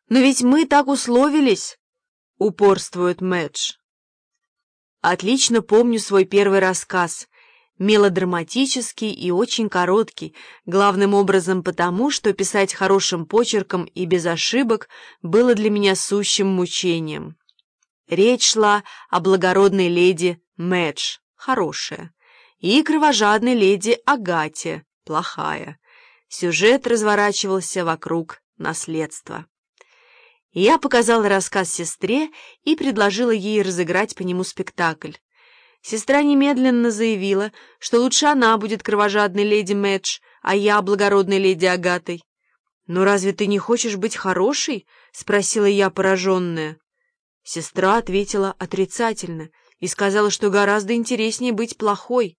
«Но ведь мы так условились!» — упорствует Мэдж. Отлично помню свой первый рассказ. Мелодраматический и очень короткий, главным образом потому, что писать хорошим почерком и без ошибок было для меня сущим мучением. Речь шла о благородной леди Мэдж, хорошая, и кровожадной леди Агате, плохая. Сюжет разворачивался вокруг наследства. Я показала рассказ сестре и предложила ей разыграть по нему спектакль. Сестра немедленно заявила, что лучше она будет кровожадной леди Мэдж, а я благородной леди Агатой. «Но разве ты не хочешь быть хорошей?» — спросила я, пораженная. Сестра ответила отрицательно и сказала, что гораздо интереснее быть плохой.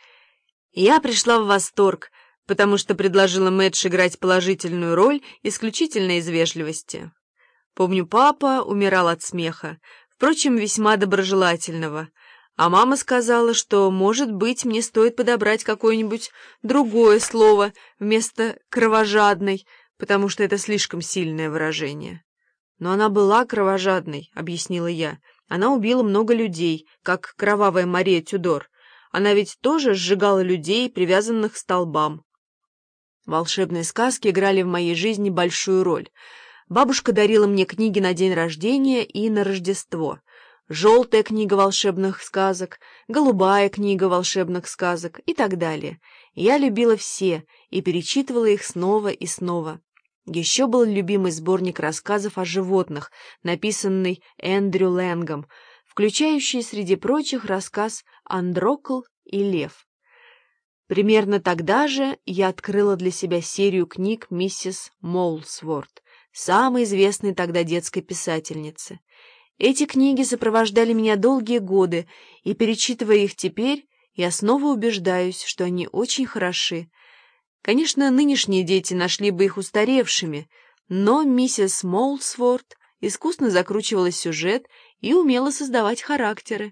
Я пришла в восторг, потому что предложила Мэдж играть положительную роль исключительно из вежливости. Помню, папа умирал от смеха, впрочем, весьма доброжелательного, а мама сказала, что, может быть, мне стоит подобрать какое-нибудь другое слово вместо «кровожадной», потому что это слишком сильное выражение. «Но она была кровожадной», — объяснила я. «Она убила много людей, как кровавая Мария Тюдор. Она ведь тоже сжигала людей, привязанных к столбам». Волшебные сказки играли в моей жизни большую роль. Бабушка дарила мне книги на день рождения и на Рождество. Желтая книга волшебных сказок, голубая книга волшебных сказок и так далее. Я любила все и перечитывала их снова и снова. Еще был любимый сборник рассказов о животных, написанный Эндрю Лэнгом, включающий среди прочих рассказ «Андрокл и лев». Примерно тогда же я открыла для себя серию книг миссис Моулсворт, самой известной тогда детской писательницы. Эти книги сопровождали меня долгие годы, и, перечитывая их теперь, я снова убеждаюсь, что они очень хороши. Конечно, нынешние дети нашли бы их устаревшими, но миссис Моулсворт искусно закручивала сюжет и умела создавать характеры.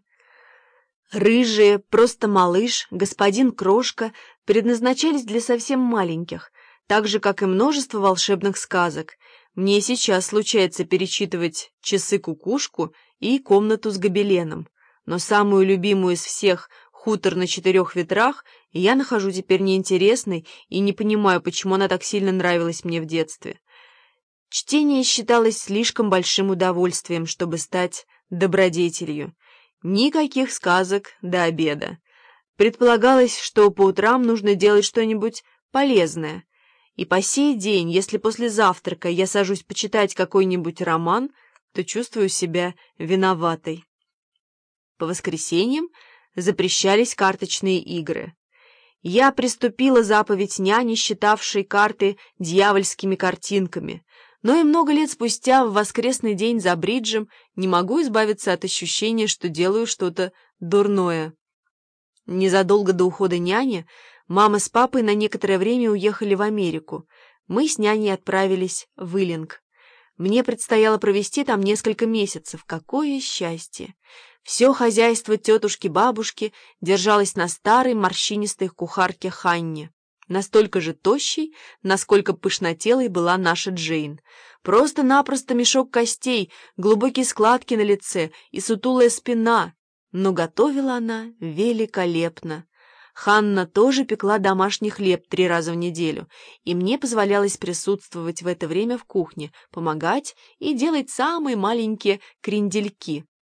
«Рыжие», «Просто малыш», «Господин Крошка» предназначались для совсем маленьких, так же, как и множество волшебных сказок. Мне сейчас случается перечитывать «Часы-кукушку» и «Комнату с гобеленом», но самую любимую из всех «Хутор на 4 ветрах» я нахожу теперь неинтересной и не понимаю, почему она так сильно нравилась мне в детстве. Чтение считалось слишком большим удовольствием, чтобы стать добродетелью. Никаких сказок до обеда. Предполагалось, что по утрам нужно делать что-нибудь полезное. И по сей день, если после завтрака я сажусь почитать какой-нибудь роман, то чувствую себя виноватой. По воскресеньям запрещались карточные игры. Я приступила заповедь няни, считавшей карты дьявольскими картинками, но и много лет спустя в воскресный день за бриджем не могу избавиться от ощущения, что делаю что-то дурное. Незадолго до ухода няни мама с папой на некоторое время уехали в Америку. Мы с няней отправились в Иллинг. Мне предстояло провести там несколько месяцев. Какое счастье! Все хозяйство тетушки-бабушки держалось на старой морщинистой кухарке Ханне, настолько же тощей, насколько пышнотелой была наша Джейн. Просто-напросто мешок костей, глубокие складки на лице и сутулая спина. Но готовила она великолепно. Ханна тоже пекла домашний хлеб 3 раза в неделю, и мне позволялось присутствовать в это время в кухне, помогать и делать самые маленькие крендельки.